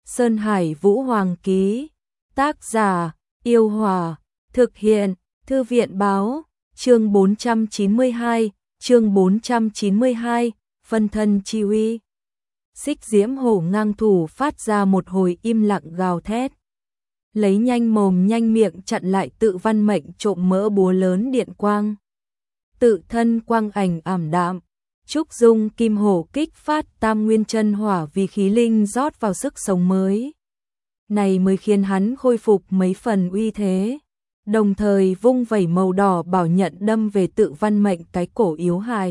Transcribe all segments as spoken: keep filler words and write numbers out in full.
Sơn Hải Vũ Hoàng ký. Tác giả, Yêu Hòa. Thực hiện, Thư viện báo. Chương bốn trăm chín mươi hai, chương bốn trăm chín mươi hai, phân thân chi uy. Xích diễm hổ ngang thủ phát ra một hồi im lặng gào thét. Lấy nhanh mồm nhanh miệng chặn lại Tự Văn Mệnh trộm mỡ búa lớn điện quang. Tự thân quang ảnh ảm đạm. Trúc Dung kim hổ kích phát tam nguyên chân hỏa vì khí linh rót vào sức sống mới. Này mới khiến hắn khôi phục mấy phần uy thế. Đồng thời vung vẩy màu đỏ bảo nhận đâm về Tự Văn Mệnh cái cổ yếu hại.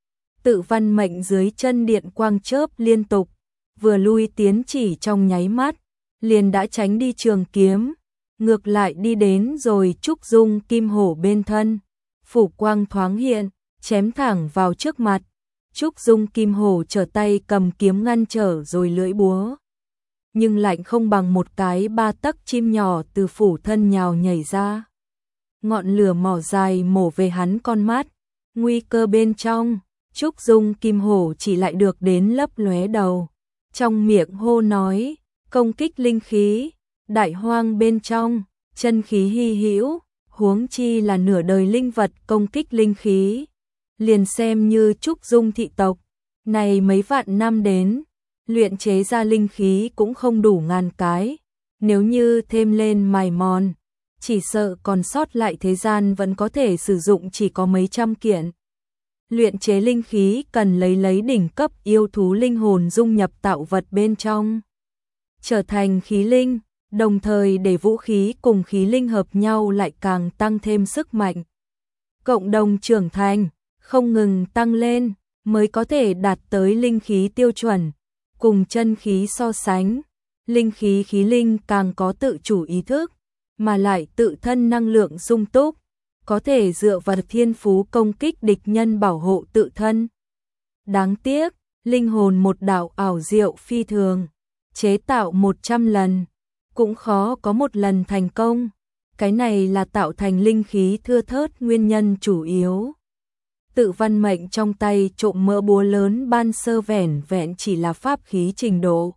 Tự Văn Mệnh dưới chân điện quang chớp liên tục, vừa lui tiến chỉ trong nháy mắt, liền đã tránh đi trường kiếm, ngược lại đi đến rồi Trúc Dung kim hổ bên thân, phủ quang thoáng hiện, chém thẳng vào trước mặt. Trúc Dung kim hổ trở tay cầm kiếm ngăn trở rồi lưỡi búa. Nhưng lạnh không bằng một cái ba tấc chim nhỏ từ phủ thân nhào nhảy ra. Ngọn lửa mỏ dài mổ về hắn con mắt, nguy cơ bên trong, Trúc Dung kim hổ chỉ lại được đến lấp lóe đầu. Trong miệng hô nói, công kích linh khí, đại hoang bên trong, chân khí hy hữu, huống chi là nửa đời linh vật công kích linh khí. Liền xem như Trúc Dung thị tộc, này mấy vạn năm đến, luyện chế ra linh khí cũng không đủ ngàn cái, nếu như thêm lên mài mòn, chỉ sợ còn sót lại thế gian vẫn có thể sử dụng chỉ có mấy trăm kiện. Luyện chế linh khí cần lấy lấy đỉnh cấp yêu thú linh hồn dung nhập tạo vật bên trong, trở thành khí linh, đồng thời để vũ khí cùng khí linh hợp nhau lại càng tăng thêm sức mạnh. Cộng đồng trưởng thành, không ngừng tăng lên, mới có thể đạt tới linh khí tiêu chuẩn. Cùng chân khí so sánh, linh khí khí linh càng có tự chủ ý thức, mà lại tự thân năng lượng sung túc, có thể dựa vào thiên phú công kích địch nhân bảo hộ tự thân. Đáng tiếc, linh hồn một đạo ảo diệu phi thường, chế tạo một trăm lần, cũng khó có một lần thành công. Cái này là tạo thành linh khí thưa thớt nguyên nhân chủ yếu. Tự Văn Mệnh trong tay trộm mỡ búa lớn ban sơ vẻn vẹn chỉ là pháp khí trình độ.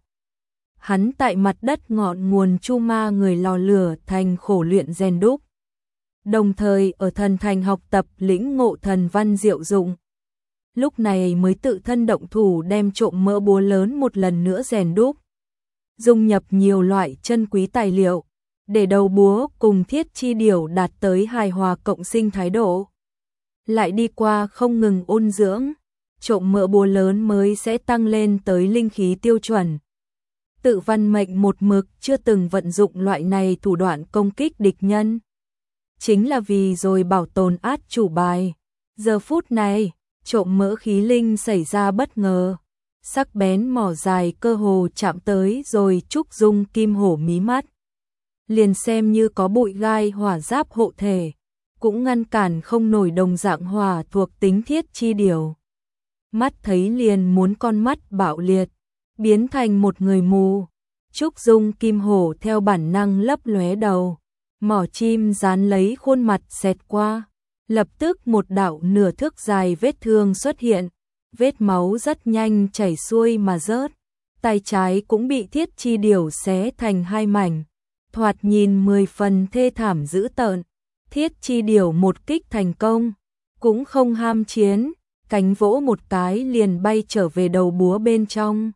Hắn tại mặt đất ngọn nguồn chu ma người lò lửa thành khổ luyện rèn đúc. Đồng thời ở thần thành học tập lĩnh ngộ thần văn diệu dụng. Lúc này mới tự thân động thủ đem trộm mỡ búa lớn một lần nữa rèn đúc. Dung nhập nhiều loại chân quý tài liệu, để đầu búa cùng thiết chi điểu đạt tới hài hòa cộng sinh thái độ. Lại đi qua không ngừng ôn dưỡng, trộm mỡ búa lớn mới sẽ tăng lên tới linh khí tiêu chuẩn. Tự Văn Mệnh một mực chưa từng vận dụng loại này thủ đoạn công kích địch nhân. Chính là vì rồi bảo tồn át chủ bài. Giờ phút này, trộm mỡ khí linh xảy ra bất ngờ. Sắc bén mỏ dài cơ hồ chạm tới rồi Trúc Dung kim hổ mí mắt. Liền xem như có bụi gai hỏa giáp hộ thể, cũng ngăn cản không nổi đồng dạng hỏa thuộc tính thiết chi điều. Mắt thấy liền muốn con mắt bạo liệt, biến thành một người mù. Trúc Dung kim hổ theo bản năng lấp lóe đầu, mỏ chim dán lấy khuôn mặt xẹt qua. Lập tức một đạo nửa thước dài vết thương xuất hiện, vết máu rất nhanh chảy xuôi mà rớt. Tay trái cũng bị thiết chi điều xé thành hai mảnh, thoạt nhìn mười phần thê thảm dữ tợn. Thiết chi điều một kích thành công, cũng không ham chiến, cánh vỗ một cái liền bay trở về đầu búa bên trong.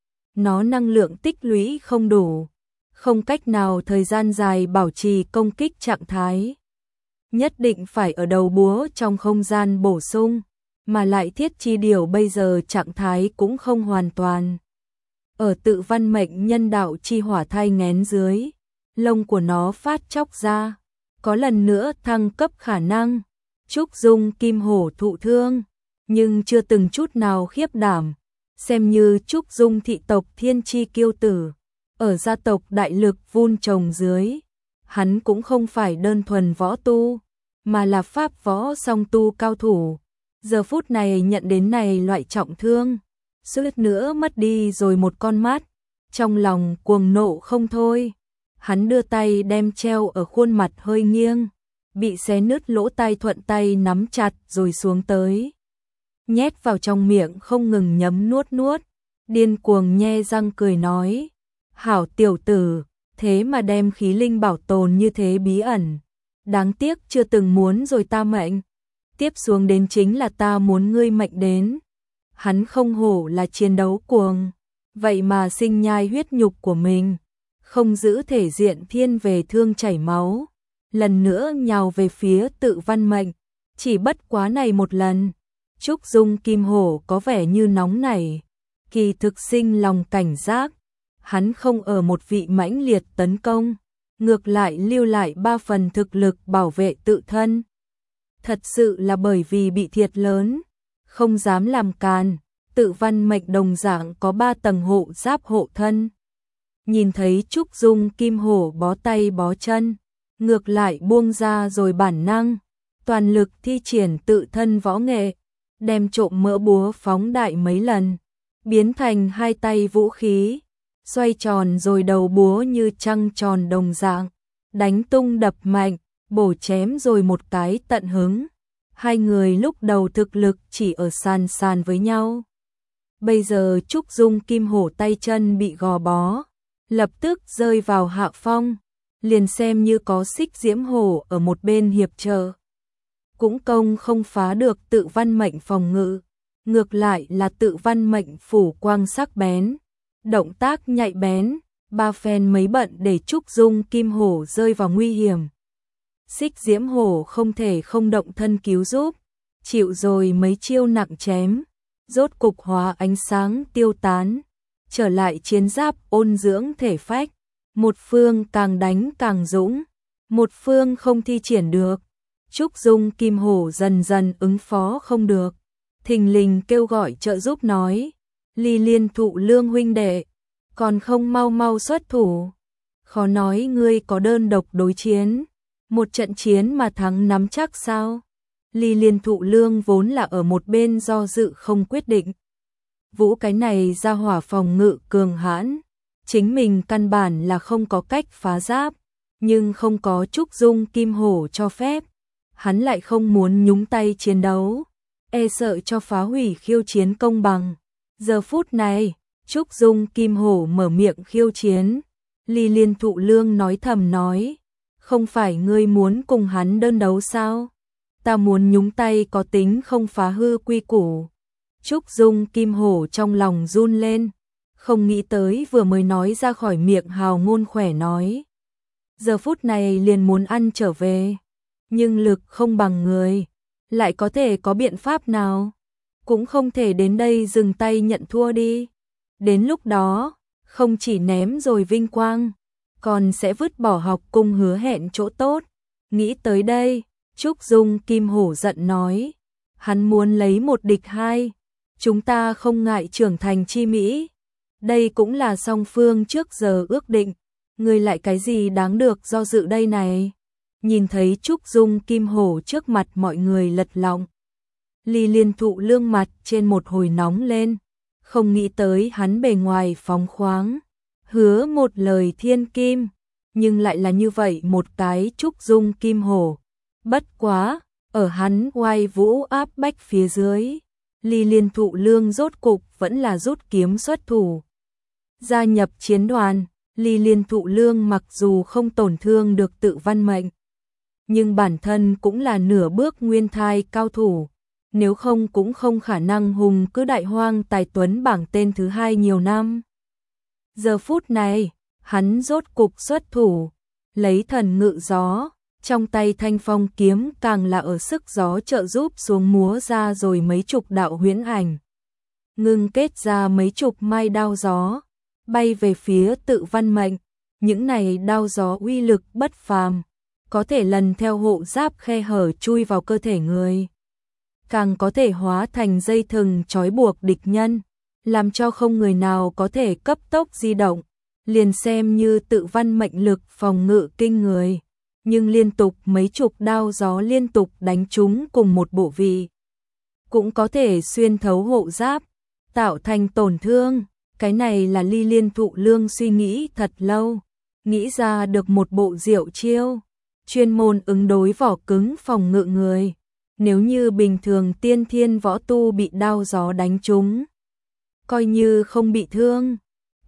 Nó năng lượng tích lũy không đủ, không cách nào thời gian dài bảo trì công kích trạng thái. Nhất định phải ở đầu búa trong không gian bổ sung, mà lại thiết chi điều bây giờ trạng thái cũng không hoàn toàn. Ở Tự Văn Mệnh nhân đạo chi hỏa thai nghén dưới, lông của nó phát chóc ra. Có lần nữa thăng cấp khả năng. Trúc Dung kim hổ thụ thương, nhưng chưa từng chút nào khiếp đảm. Xem như Trúc Dung thị tộc thiên chi kiêu tử, ở gia tộc đại lực vun trồng dưới, hắn cũng không phải đơn thuần võ tu, mà là pháp võ song tu cao thủ. Giờ phút này nhận đến này loại trọng thương, suýt nữa mất đi rồi một con mắt, trong lòng cuồng nộ không thôi. Hắn đưa tay đem treo ở khuôn mặt hơi nghiêng, bị xé nứt lỗ tai thuận tay nắm chặt rồi xuống tới. Nhét vào trong miệng không ngừng nhấm nuốt nuốt, điên cuồng nhe răng cười nói. Hảo tiểu tử, thế mà đem khí linh bảo tồn như thế bí ẩn. Đáng tiếc chưa từng muốn rồi ta mệnh. Tiếp xuống đến chính là ta muốn ngươi mệnh đến. Hắn không hổ là chiến đấu cuồng. Vậy mà sinh nhai huyết nhục của mình. Không giữ thể diện thiên về thương chảy máu. Lần nữa nhào về phía tự văn mệnh. Chỉ bất quá này một lần. Trúc Dung Kim Hổ có vẻ như nóng nảy. Kỳ thực sinh lòng cảnh giác. Hắn không ở một vị mãnh liệt tấn công. Ngược lại lưu lại ba phần thực lực bảo vệ tự thân. Thật sự là bởi vì bị thiệt lớn. Không dám làm càn. Tự văn mệnh đồng dạng có ba tầng hộ giáp hộ thân. Nhìn thấy Trúc Dung Kim Hổ bó tay bó chân. Ngược lại buông ra rồi bản năng. Toàn lực thi triển tự thân võ nghệ. Đem trộm mỡ búa phóng đại mấy lần. Biến thành hai tay vũ khí. Xoay tròn rồi đầu búa như trăng tròn đồng dạng. Đánh tung đập mạnh. Bổ chém rồi một cái tận hứng. Hai người lúc đầu thực lực chỉ ở sàn sàn với nhau. Bây giờ Trúc Dung Kim Hổ tay chân bị gò bó. Lập tức rơi vào hạ phong. Liền xem như có Xích Diễm Hổ ở một bên hiệp trợ. Cũng công không phá được tự văn mệnh phòng ngự. Ngược lại là tự văn mệnh phủ quang sắc bén. Động tác nhạy bén. Ba phen mấy bận để Trúc Dung Kim Hổ rơi vào nguy hiểm. Xích Diễm Hổ không thể không động thân cứu giúp. Chịu rồi mấy chiêu nặng chém. Rốt cục hóa ánh sáng tiêu tán. Trở lại chiến giáp ôn dưỡng thể phách. Một phương càng đánh càng dũng. Một phương không thi triển được. Trúc Dung Kim Hổ dần dần ứng phó không được. Thình lình kêu gọi trợ giúp nói. Ly Liên Thụ Lương huynh đệ. Còn không mau mau xuất thủ. Khó nói ngươi có đơn độc đối chiến. Một trận chiến mà thắng nắm chắc sao? Ly Liên Thụ Lương vốn là ở một bên do dự không quyết định. Vũ cái này ra hỏa phòng ngự cường hãn. Chính mình căn bản là không có cách phá giáp. Nhưng không có Trúc Dung Kim Hổ cho phép. Hắn lại không muốn nhúng tay chiến đấu. E sợ cho phá hủy khiêu chiến công bằng. Giờ phút này, Trúc Dung Kim Hổ mở miệng khiêu chiến. Ly Liên Thụ Lương nói thầm nói. Không phải ngươi muốn cùng hắn đơn đấu sao? Ta muốn nhúng tay có tính không phá hư quy củ. Trúc Dung Kim Hổ trong lòng run lên. Không nghĩ tới vừa mới nói ra khỏi miệng hào ngôn khỏe nói. Giờ phút này liền muốn ăn trở về. Nhưng lực không bằng người. Lại có thể có biện pháp nào? Cũng không thể đến đây dừng tay nhận thua đi. Đến lúc đó, không chỉ ném rồi vinh quang. Còn sẽ vứt bỏ học cung hứa hẹn chỗ tốt. Nghĩ tới đây, Trúc Dung Kim Hổ giận nói. Hắn muốn lấy một địch hai. Chúng ta không ngại trưởng thành chi mỹ. Đây cũng là song phương trước giờ ước định. Người lại cái gì đáng được do dự đây này. Nhìn thấy Trúc Dung Kim Hổ trước mặt mọi người lật lọng. Ly Liên Thụ Lương mặt trên một hồi nóng lên. Không nghĩ tới hắn bề ngoài phóng khoáng. Hứa một lời thiên kim. Nhưng lại là như vậy một cái Trúc Dung Kim Hổ. Bất quá, ở hắn oai vũ áp bách phía dưới. Ly Liên Thụ Lương rốt cục vẫn là rút kiếm xuất thủ. Gia nhập chiến đoàn, Ly Liên Thụ Lương mặc dù không tổn thương được tự văn mệnh. Nhưng bản thân cũng là nửa bước nguyên thai cao thủ. Nếu không cũng không khả năng hùng cứ đại hoang tài tuấn bảng tên thứ hai nhiều năm. Giờ phút này, hắn rốt cục xuất thủ. Lấy thần ngự gió. Trong tay thanh phong kiếm càng là ở sức gió trợ giúp xuống múa ra rồi mấy chục đạo huyễn ảnh. Ngưng kết ra mấy chục mai đao gió. Bay về phía tự văn mệnh. Những này đao gió uy lực bất phàm. Có thể lần theo hộ giáp khe hở chui vào cơ thể người. Càng có thể hóa thành dây thừng trói buộc địch nhân. Làm cho không người nào có thể cấp tốc di động. Liền xem như tự văn mệnh lực phòng ngự kinh người. Nhưng liên tục mấy chục đao gió liên tục đánh trúng cùng một bộ vị. Cũng có thể xuyên thấu hộ giáp. Tạo thành tổn thương. Cái này là Ly Liên Thụ Lương suy nghĩ thật lâu. Nghĩ ra được một bộ diệu chiêu. Chuyên môn ứng đối vỏ cứng phòng ngự người. Nếu như bình thường tiên thiên võ tu bị đao gió đánh trúng. Coi như không bị thương.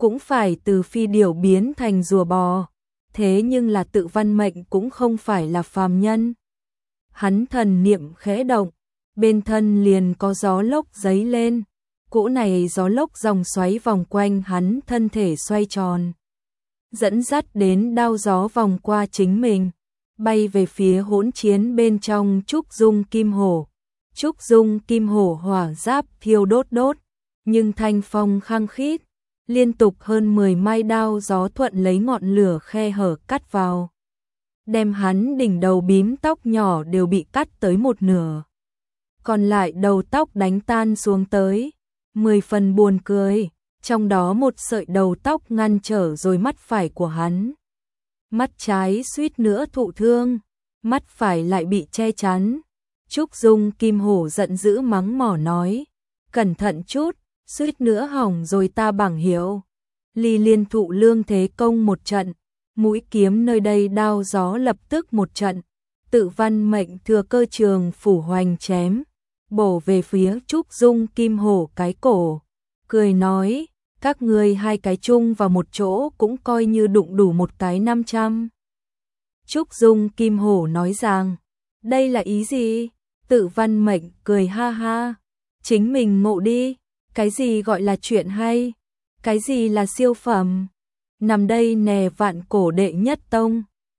cũng phải từ phi điểu biến thành rùa bò, thế nhưng là Tự Văn Mệnh cũng không phải là phàm nhân. Hắn thần niệm khẽ động, bên thân liền có gió lốc giấy lên, cỗ này gió lốc dòng xoáy vòng quanh hắn thân thể xoay tròn, dẫn dắt đến đao gió vòng qua chính mình, bay về phía hỗn chiến bên trong trúc dung kim hổ. Trúc dung kim hổ hỏa giáp thiêu đốt đốt, nhưng thanh phong khăng khít, liên tục hơn mười mai đao gió thuận lấy ngọn lửa khe hở cắt vào, đem hắn đỉnh đầu bím tóc nhỏ đều bị cắt tới một nửa, còn lại đầu tóc đánh tan xuống tới, mười phần buồn cười, trong đó một sợi đầu tóc ngăn trở rồi mắt phải của hắn. Mắt trái suýt nữa thụ thương, mắt phải lại bị che chắn. Trúc dung kim hổ giận dữ mắng mỏ nói, cẩn thận chút, suýt nữa hỏng rồi ta bảng hiệu. Ly liên thụ lương thế công một trận, mũi kiếm nơi đây đao gió lập tức một trận, Tự Văn Mệnh thừa cơ trường phủ hoành chém, bổ về phía Trúc dung kim hổ cái cổ, cười nói, các ngươi hai cái chung vào một chỗ cũng coi như đụng đủ một cái năm trăm. Trúc dung kim hổ nói rằng, đây là ý gì? Tự Văn Mệnh cười ha ha, chính mình ngộ đi, cái gì gọi là chuyện hay, cái gì là siêu phẩm, nằm đây nè vạn cổ đệ nhất tông.